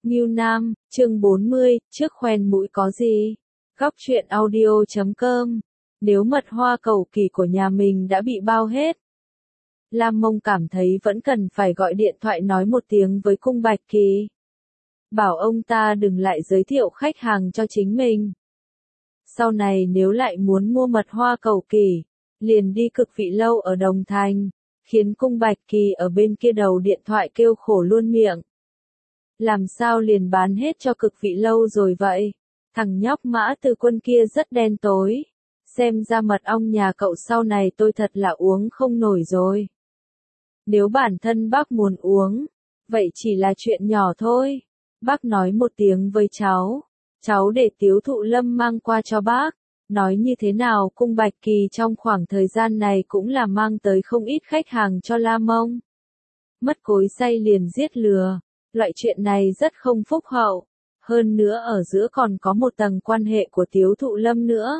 Ngưu Nam, chương 40, trước khoen mũi có gì? Góc truyện audio.com. Nếu mật hoa cầu kỳ của nhà mình đã bị bao hết, Lam Mông cảm thấy vẫn cần phải gọi điện thoại nói một tiếng với Cung Bạch Kỳ. Bảo ông ta đừng lại giới thiệu khách hàng cho chính mình. Sau này nếu lại muốn mua mật hoa cầu kỳ, liền đi Cực Vị Lâu ở Đồng Thành, khiến Cung Bạch Kỳ ở bên kia đầu điện thoại kêu khổ luôn miệng. Làm sao liền bán hết cho Cực Vị Lâu rồi vậy? Thằng nhóc Mã Từ Quân kia rất đen tối. Xem ra mật ong nhà cậu sau này tôi thật là uống không nổi rồi. Nếu bản thân bác muốn uống, vậy chỉ là chuyện nhỏ thôi. Bác nói một tiếng với cháu để Tiếu Thụ Lâm mang qua cho bác. Nói như thế nào Cung Bạch Kỳ trong khoảng thời gian này cũng là mang tới không ít khách hàng cho Lam Mông. Mất cối xay liền giết lừa, loại chuyện này rất không phúc hậu. Hơn nữa ở giữa còn có một tầng quan hệ của Tiếu Thụ Lâm nữa.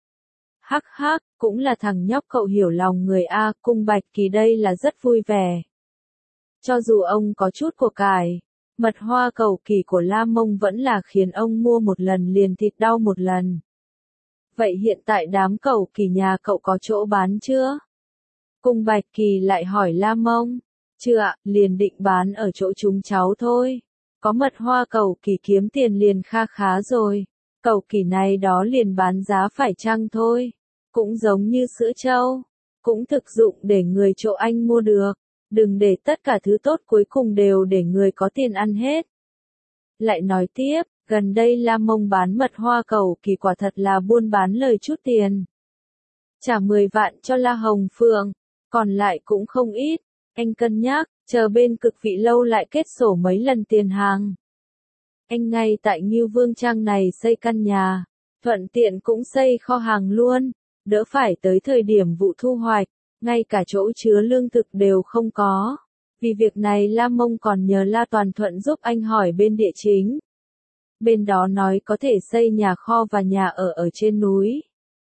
Hắc hắc, cũng là thằng nhóc cậu hiểu lòng người A, Cung Bạch Kỳ đây là rất vui vẻ. Cho dù ông có chút của cải, mật hoa cầu kỳ của Lam Mông vẫn là khiến ông mua một lần liền thịt đau một lần. Vậy hiện tại đám cầu kỳ nhà cậu có chỗ bán chưa? Cung Bạch Kỳ lại hỏi Lam Mông. Chưa ạ, liền định bán ở chỗ chúng cháu thôi. Có mật hoa cầu kỳ kiếm tiền liền kha khá rồi. Cầu kỳ này đó liền bán giá phải chăng thôi. Cũng giống như sữa trâu. Cũng thực dụng để người chỗ anh mua được. Đừng để tất cả thứ tốt cuối cùng đều để người có tiền ăn hết. Lại nói tiếp, gần đây Lam Mông bán mật hoa cầu kỳ quả thật là buôn bán lời chút tiền. Trả 10 vạn cho La Hồng Phượng, còn lại cũng không ít. Anh cân nhắc, chờ bên Cực Vị Lâu lại kết sổ mấy lần tiền hàng. Anh ngay tại Ngưu Vương Trang này xây căn nhà, thuận tiện cũng xây kho hàng luôn, đỡ phải tới thời điểm vụ thu hoạch, ngay cả chỗ chứa lương thực đều không có. Vì việc này Lam Mông còn nhờ La Toàn Thuận giúp anh hỏi bên địa chính. Bên đó nói có thể xây nhà kho và nhà ở trên núi.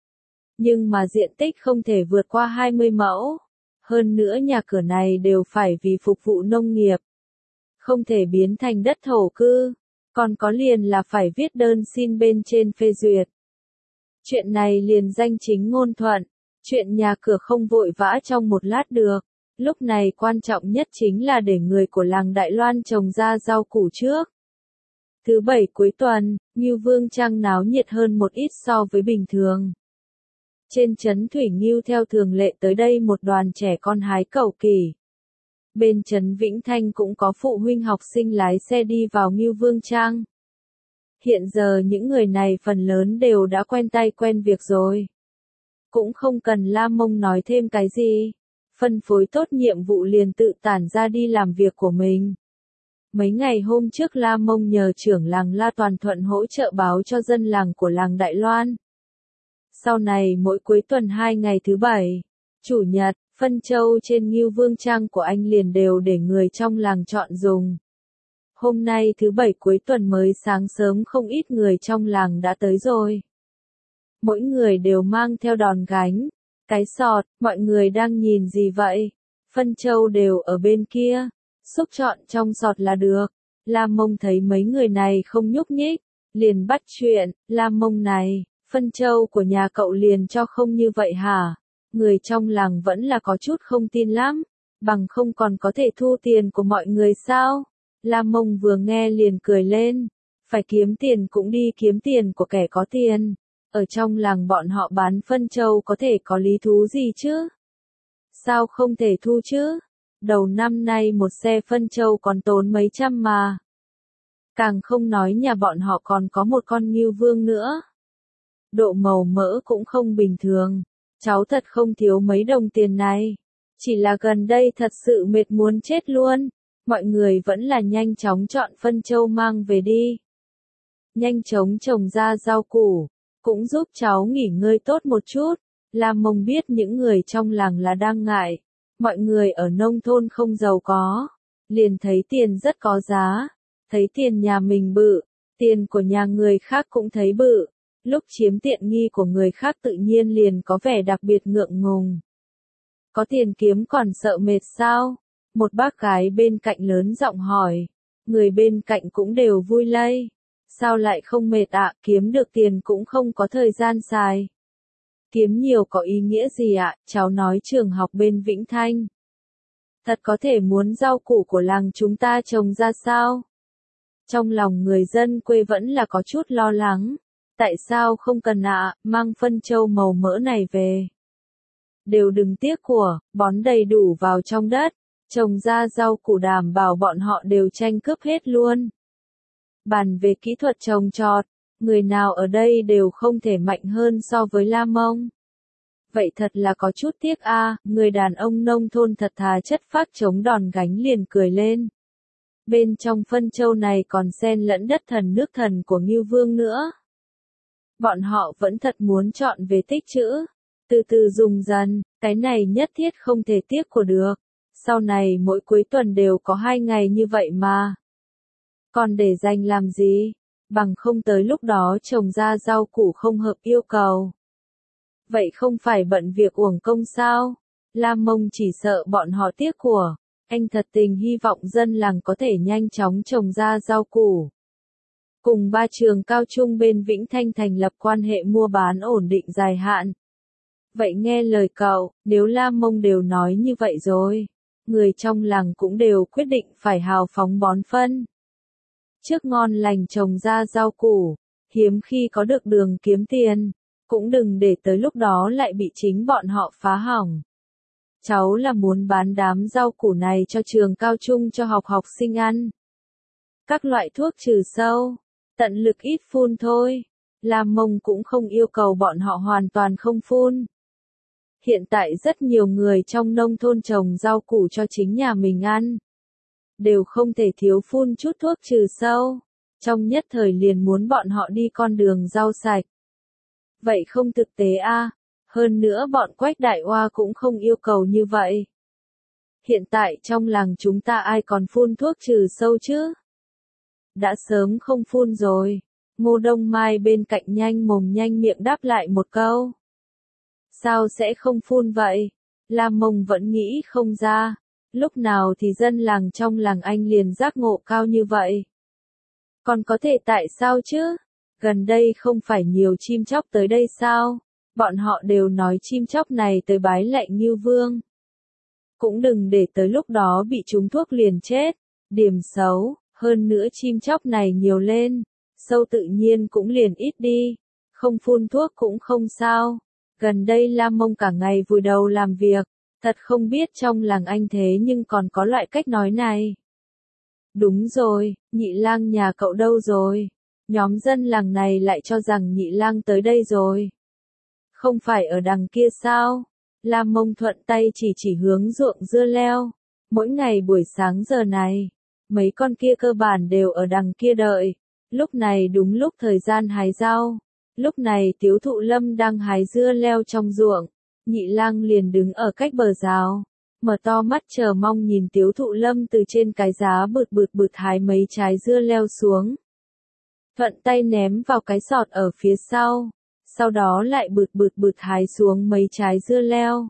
Nhưng mà diện tích không thể vượt qua 20 mẫu. Hơn nữa nhà cửa này đều phải vì phục vụ nông nghiệp. Không thể biến thành đất thổ cư. Còn có liền là phải viết đơn xin bên trên phê duyệt. Chuyện này liền danh chính ngôn thuận. Chuyện nhà cửa không vội vã trong một lát được. Lúc này quan trọng nhất chính là để người của làng Đại Loan trồng ra rau củ trước. Thứ bảy cuối tuần, Ngưu Vương Trang náo nhiệt hơn một ít so với bình thường. Trên trấn Thủy Ngưu theo thường lệ tới đây một đoàn trẻ con hái cầu kỳ. Bên trấn Vĩnh Thanh cũng có phụ huynh học sinh lái xe đi vào Ngưu Vương Trang. Hiện giờ những người này phần lớn đều đã quen tay quen việc rồi. Cũng không cần Lam Mông nói thêm cái gì. Phân phối tốt nhiệm vụ liền tự tản ra đi làm việc của mình. Mấy ngày hôm trước Lam Mông nhờ trưởng làng La Toàn Thuận hỗ trợ báo cho dân làng của làng Đại Loan. Sau này mỗi cuối tuần 2 ngày thứ bảy, chủ nhật, phân châu trên Ngưu Vương Trang của anh liền đều để người trong làng chọn dùng. Hôm nay thứ bảy cuối tuần mới sáng sớm không ít người trong làng đã tới rồi. Mỗi người đều mang theo đòn gánh, cái sọt, mọi người đang nhìn gì vậy? Phân châu đều ở bên kia, xúc chọn trong sọt là được. Lam Mông thấy mấy người này không nhúc nhích, liền bắt chuyện, Lam Mông này, phân châu của nhà cậu liền cho không như vậy hả? Người trong làng vẫn là có chút không tin lắm, bằng không còn có thể thu tiền của mọi người sao? Lam Mông vừa nghe liền cười lên, phải kiếm tiền cũng đi kiếm tiền của kẻ có tiền. Ở trong làng bọn họ bán phân châu có thể có lý thú gì chứ? Sao không thể thu chứ? Đầu năm nay một xe phân châu còn tốn mấy trăm mà. Càng không nói nhà bọn họ còn có một con Ngưu Vương nữa. Độ màu mỡ cũng không bình thường. Cháu thật không thiếu mấy đồng tiền này. Chỉ là gần đây thật sự mệt muốn chết luôn. Mọi người vẫn là nhanh chóng chọn phân châu mang về đi. Nhanh chóng trồng ra rau củ. Cũng giúp cháu nghỉ ngơi tốt một chút. Lam Mông biết những người trong làng là đang ngại. Mọi người ở nông thôn không giàu có. Liền thấy tiền rất có giá. Thấy tiền nhà mình bự. Tiền của nhà người khác cũng thấy bự. Lúc chiếm tiện nghi của người khác tự nhiên liền có vẻ đặc biệt ngượng ngùng. Có tiền kiếm còn sợ mệt sao? Một bác gái bên cạnh lớn giọng hỏi. người bên cạnh cũng đều vui lây. Sao lại không mệt ạ, kiếm được tiền cũng không có thời gian xài. Kiếm nhiều có ý nghĩa gì ạ, cháu nói trường học bên Vĩnh Thanh. Thật có thể muốn rau củ của làng chúng ta trồng ra sao? Trong lòng người dân quê vẫn là có chút lo lắng. Tại sao không cần ạ, mang phân trâu màu mỡ này về. Đều đừng tiếc của, bón đầy đủ vào trong đất, trồng ra rau củ đảm bảo bọn họ đều tranh cướp hết luôn. Bàn về kỹ thuật trồng trọt, người nào ở đây đều không thể mạnh hơn so với La Mông. Vậy thật là có chút tiếc a, người đàn ông nông thôn thật thà chất phác chống đòn gánh liền cười lên. Bên trong phân châu này còn xen lẫn đất thần nước thần của Ngưu Vương nữa. Bọn họ vẫn thật muốn chọn về tích trữ, từ từ dùng dần, cái này nhất thiết không thể tiếc của được. Sau này mỗi cuối tuần đều có 2 ngày như vậy mà. Còn để dành làm gì? Bằng không tới lúc đó trồng ra rau củ không hợp yêu cầu. Vậy không phải bận việc uổng công sao? La Mông chỉ sợ bọn họ tiếc của. Anh thật tình hy vọng dân làng có thể nhanh chóng trồng ra rau củ. Cùng 3 trường cao trung bên Vĩnh Thanh thành lập quan hệ mua bán ổn định dài hạn. Vậy nghe lời cậu, nếu La Mông đều nói như vậy rồi, người trong làng cũng đều quyết định phải hào phóng bón phân. Trước ngon lành trồng ra rau củ, hiếm khi có được đường kiếm tiền, cũng đừng để tới lúc đó lại bị chính bọn họ phá hỏng. Cháu là muốn bán đám rau củ này cho trường cao trung cho học sinh ăn. Các loại thuốc trừ sâu, tận lực ít phun thôi. La Mông cũng không yêu cầu bọn họ hoàn toàn không phun. Hiện tại rất nhiều người trong nông thôn trồng rau củ cho chính nhà mình ăn. Đều không thể thiếu phun chút thuốc trừ sâu. Trong nhất thời liền muốn bọn họ đi con đường rau sạch. Vậy không thực tế a. Hơn nữa bọn Quách Đại Oa cũng không yêu cầu như vậy. Hiện tại trong làng chúng ta ai còn phun thuốc trừ sâu chứ? Đã sớm không phun rồi. Ngô Đông Mai bên cạnh nhanh mồm nhanh miệng đáp lại một câu. Sao sẽ không phun vậy? La Mông vẫn nghĩ không ra. Lúc nào thì dân làng trong làng anh liền giác ngộ cao như vậy? Còn có thể tại sao chứ? Gần đây không phải nhiều chim chóc tới đây sao? Bọn họ đều nói chim chóc này tới bái lạy Ngưu Vương. Cũng đừng để tới lúc đó bị trúng thuốc liền chết. Điểm xấu, hơn nữa chim chóc này nhiều lên, sâu tự nhiên cũng liền ít đi. Không phun thuốc cũng không sao. Gần đây La Mông cả ngày vùi đầu làm việc, thật không biết trong làng anh thế nhưng còn có loại cách nói này. Đúng rồi, Nhị Lang nhà cậu đâu rồi? Nhóm dân làng này lại cho rằng Nhị Lang tới đây rồi. Không phải ở đằng kia sao? La Mông thuận tay chỉ hướng ruộng dưa leo. Mỗi ngày buổi sáng giờ này, mấy con kia cơ bản đều ở đằng kia đợi. Lúc này đúng lúc thời gian hái rau. Lúc này Tiếu Thụ Lâm đang hái dưa leo trong ruộng. Nhị Lang liền đứng ở cách bờ rào, mở to mắt chờ mong nhìn Tiếu Thụ Lâm từ trên cái giá bực hái mấy trái dưa leo xuống. Thuận tay ném vào cái sọt ở phía sau đó lại bực hái xuống mấy trái dưa leo.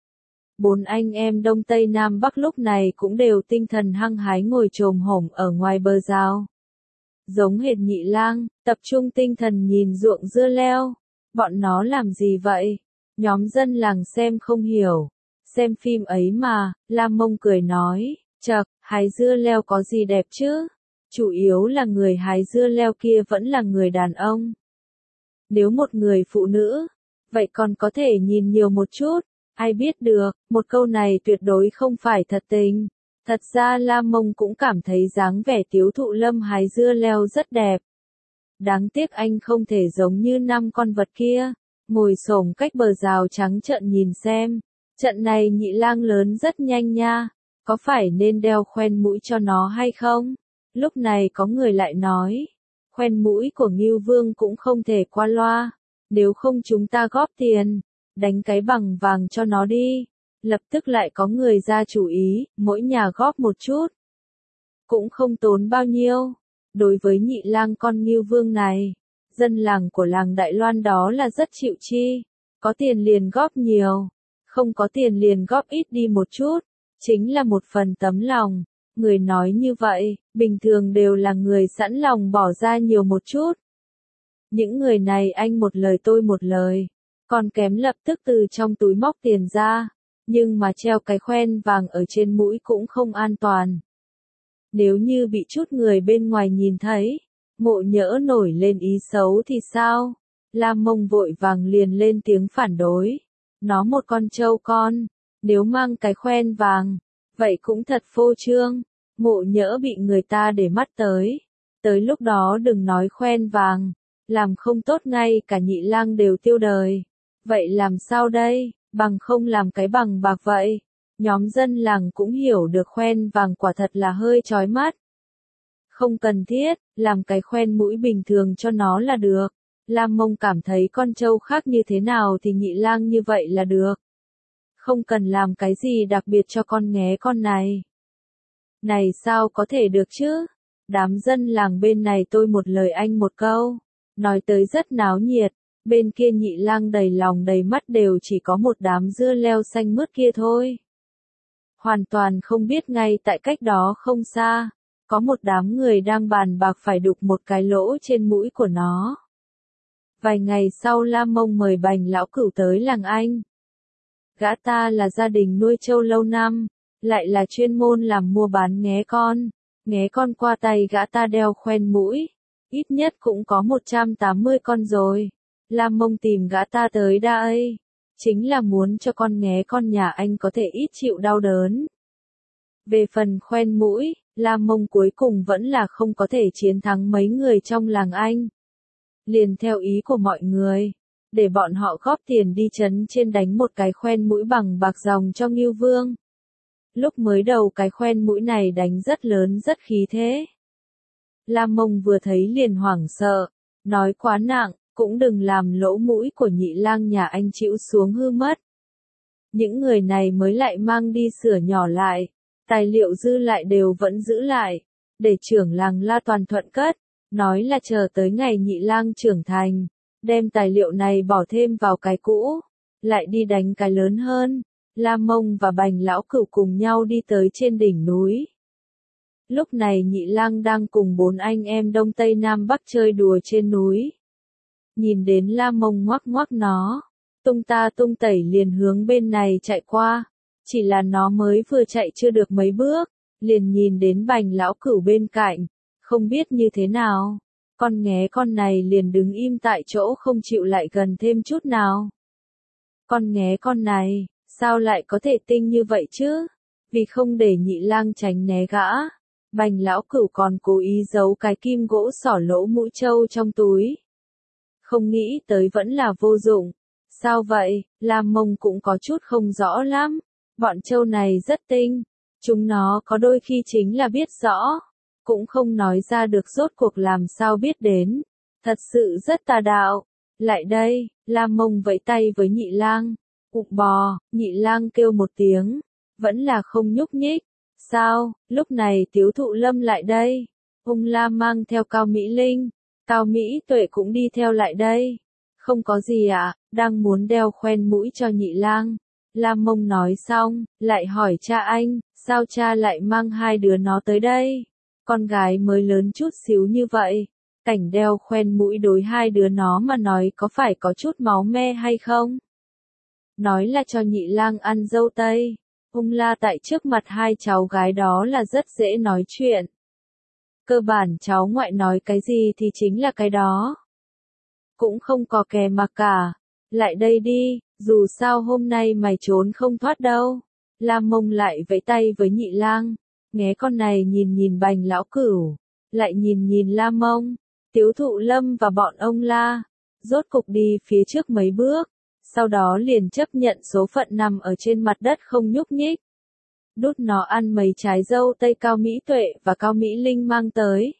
4 anh em Đông Tây Nam Bắc lúc này cũng đều tinh thần hăng hái ngồi chồm hổm ở ngoài bờ rào. Giống hệt Nhị Lang, tập trung tinh thần nhìn ruộng dưa leo. Bọn nó làm gì vậy? Nhóm dân làng xem không hiểu. Xem phim ấy mà, La Mông cười nói, chậc, hái dưa leo có gì đẹp chứ? Chủ yếu là người hái dưa leo kia vẫn là người đàn ông. Nếu một người phụ nữ, vậy còn có thể nhìn nhiều một chút, ai biết được, một câu này tuyệt đối không phải thật tình. Thật ra La Mông cũng cảm thấy dáng vẻ Tiếu Thụ Lâm hái dưa leo rất đẹp. Đáng tiếc anh không thể giống như 5 con vật kia, ngồi xổm cách bờ rào trắng trợn nhìn xem. Trận này Nhị Lang lớn rất nhanh nha, có phải nên đeo khoen mũi cho nó hay không? Lúc này có người lại nói, khoen mũi của Ngưu Vương cũng không thể qua loa, nếu không chúng ta góp tiền, đánh cái bằng vàng cho nó đi. Lập tức lại có người ra chủ ý, mỗi nhà góp một chút. Cũng không tốn bao nhiêu. Đối với Nhị Lang con Ngưu Vương này, dân làng của làng Đại Loan đó là rất chịu chi. Có tiền liền góp nhiều, không có tiền liền góp ít đi một chút, chính là một phần tấm lòng. Người nói như vậy, bình thường đều là người sẵn lòng bỏ ra nhiều một chút. Những người này anh một lời tôi một lời, còn kém lập tức từ trong túi móc tiền ra, nhưng mà treo cái khoen vàng ở trên mũi cũng không an toàn. Nếu như bị chút người bên ngoài nhìn thấy, Mộ Nhỡ nổi lên ý xấu thì sao? Lam Mông vội vàng liền lên tiếng phản đối. Nó một con trâu con, nếu mang cái khoen vàng, vậy cũng thật phô trương. Mộ Nhỡ bị người ta để mắt tới. Tới lúc đó đừng nói khoen vàng, làm không tốt ngay cả Nhị Lang đều tiêu đời. Vậy làm sao đây, bằng không làm cái bằng bạc vậy. Nhóm dân làng cũng hiểu được khoen vàng quả thật là hơi chói mắt. Không cần thiết, làm cái khoen mũi bình thường cho nó là được. Lam Mông cảm thấy con trâu khác như thế nào thì Nhị Lang như vậy là được. Không cần làm cái gì đặc biệt cho con nghé con này. Này sao có thể được chứ? Đám dân làng bên này tôi một lời anh một câu. Nói tới rất náo nhiệt. Bên kia Nhị Lang đầy lòng đầy mắt đều chỉ có một đám dưa leo xanh mướt kia thôi. Hoàn toàn không biết ngay tại cách đó không xa, có một đám người đang bàn bạc phải đục một cái lỗ trên mũi của nó. Vài ngày sau Lam Mông mời Bành lão cửu tới làng anh. Gã ta là gia đình nuôi trâu lâu năm, lại là chuyên môn làm mua bán nghé con. Nghé con qua tay gã ta đeo khoen mũi, ít nhất cũng có 180 con rồi. Lam Mông tìm gã ta tới đây, chính là muốn cho con nghé con nhà anh có thể ít chịu đau đớn. Về phần khoen mũi, Lam Mông cuối cùng vẫn là không có thể chiến thắng mấy người trong làng anh. Liền theo ý của mọi người, để bọn họ góp tiền đi trấn trên đánh một cái khoen mũi bằng bạc ròng cho Ngưu Vương. Lúc mới đầu cái khoen mũi này đánh rất lớn rất khí thế. Lam Mông vừa thấy liền hoảng sợ, nói quá nặng, cũng đừng làm lỗ mũi của Nhị Lang nhà anh chịu xuống hư mất. Những người này mới lại mang đi sửa nhỏ lại, tài liệu dư lại đều vẫn giữ lại, để trưởng làng La Toàn thuận cất, nói là chờ tới ngày Nhị Lang trưởng thành, đem tài liệu này bỏ thêm vào cái cũ, lại đi đánh cái lớn hơn. Lam Mông và Bành lão cửu cùng nhau đi tới trên đỉnh núi. Lúc này Nhị Lang đang cùng 4 anh em Đông Tây Nam Bắc chơi đùa trên núi. Nhìn đến Lam Mông ngoắc ngoắc nó, tung ta tung tẩy liền hướng bên này chạy qua. Chỉ là nó mới vừa chạy chưa được mấy bước, liền nhìn đến Bành lão cửu bên cạnh, không biết như thế nào. Con nghé con này liền đứng im tại chỗ không chịu lại gần thêm chút nào. Con nghé con này, sao lại có thể tinh như vậy chứ? Vì không để Nhị Lang tránh né gã, Bành lão cửu còn cố ý giấu cái kim gỗ xỏ lỗ mũi trâu trong túi. Không nghĩ tới vẫn là vô dụng. Sao vậy? Lam Mông cũng có chút không rõ lắm. Bọn trâu này rất tinh. Chúng nó có đôi khi chính là biết rõ, cũng không nói ra được rốt cuộc làm sao biết đến. Thật sự rất tà đạo. Lại đây, Lam Mông vẫy tay với Nhị Lang. Ục bò, Nhị Lang kêu một tiếng, vẫn là không nhúc nhích. Sao, lúc này Tiếu Thụ Lâm lại đây. Ung La mang theo Cao Mỹ Linh, Cao Mỹ Tuệ cũng đi theo lại đây. Không có gì ạ, đang muốn đeo khoen mũi cho Nhị Lang. Lam Mông nói xong, lại hỏi cha anh, sao cha lại mang hai đứa nó tới đây? Con gái mới lớn chút xíu như vậy, cảnh đeo khoen mũi đối hai đứa nó mà nói có phải có chút máu me hay không? Nói là cho Nhị Lang ăn dâu tây. Ung La tại trước mặt hai cháu gái đó là rất dễ nói chuyện. Cơ bản cháu ngoại nói cái gì thì chính là cái đó. Cũng không có kè mà cả. Lại đây đi, dù sao hôm nay mày trốn không thoát đâu. Lam Mông lại vẫy tay với Nhị Lang. Nghé con này nhìn nhìn Bành lão cửu, lại nhìn nhìn Lam Mông, Tiếu Thụ Lâm và bọn ông La. Rốt cục đi phía trước mấy bước, sau đó liền chấp nhận số phận nằm ở trên mặt đất không nhúc nhích. Đút nó ăn mấy trái dâu tây Cao Mỹ Tuệ và Cao Mỹ Linh mang tới.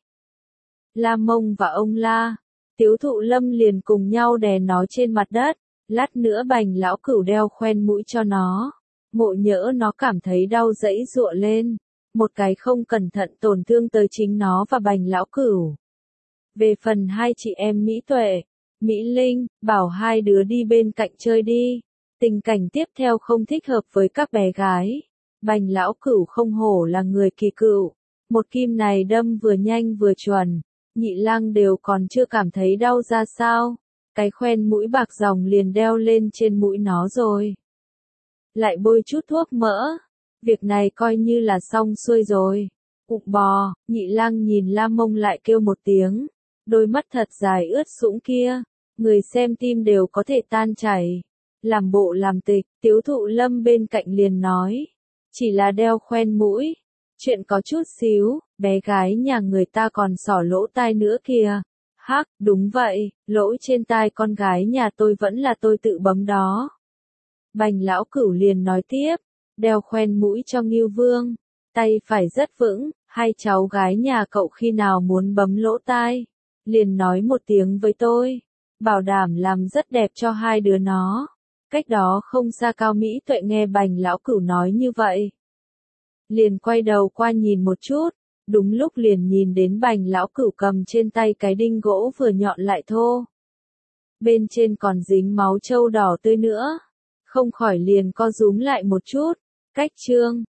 Lam Mông và ông La, Tiếu Thụ Lâm liền cùng nhau đè nó trên mặt đất. Lát nữa Bành lão cửu đeo khoen mũi cho nó. Mộ Nhỡ nó cảm thấy đau dẫy giụa lên. Một cái không cẩn thận tổn thương tới chính nó và Bành lão cửu. Về phần hai chị em Mỹ Tuệ, Mỹ Linh, bảo hai đứa đi bên cạnh chơi đi. Tình cảnh tiếp theo không thích hợp với các bé gái. Bành lão cửu không hổ là người kỳ cựu. Một kim này đâm vừa nhanh vừa chuẩn. Nhị lang đều còn chưa cảm thấy đau ra sao. Cái khoen mũi bạc ròng liền đeo lên trên mũi nó rồi. Lại bôi chút thuốc mỡ. Việc này coi như là xong xuôi rồi. Ụng bò, nhị lang nhìn La Mông lại kêu một tiếng. Đôi mắt thật dài ướt sũng kia. Người xem tim đều có thể tan chảy. Làm bộ làm tịch, Tiếu Thụ Lâm bên cạnh liền nói. Chỉ là đeo khoen mũi. Chuyện có chút xíu, bé gái nhà người ta còn xỏ lỗ tai nữa kìa. Hắc, đúng vậy, lỗ trên tai con gái nhà tôi vẫn là tôi tự bấm đó. Bành lão cửu liền nói tiếp, đeo khoen mũi cho Ngưu Vương, tay phải rất vững, hai cháu gái nhà cậu khi nào muốn bấm lỗ tai, liền nói một tiếng với tôi, bảo đảm làm rất đẹp cho hai đứa nó. Cách đó không xa Cao Mỹ Tuệ nghe Bành lão cửu nói như vậy. Liền quay đầu qua nhìn một chút, đúng lúc liền nhìn đến Bành lão cửu cầm trên tay cái đinh gỗ vừa nhọn lại thô. Bên trên còn dính máu trâu đỏ tươi nữa. Không khỏi liền co rúm lại một chút. Cách chương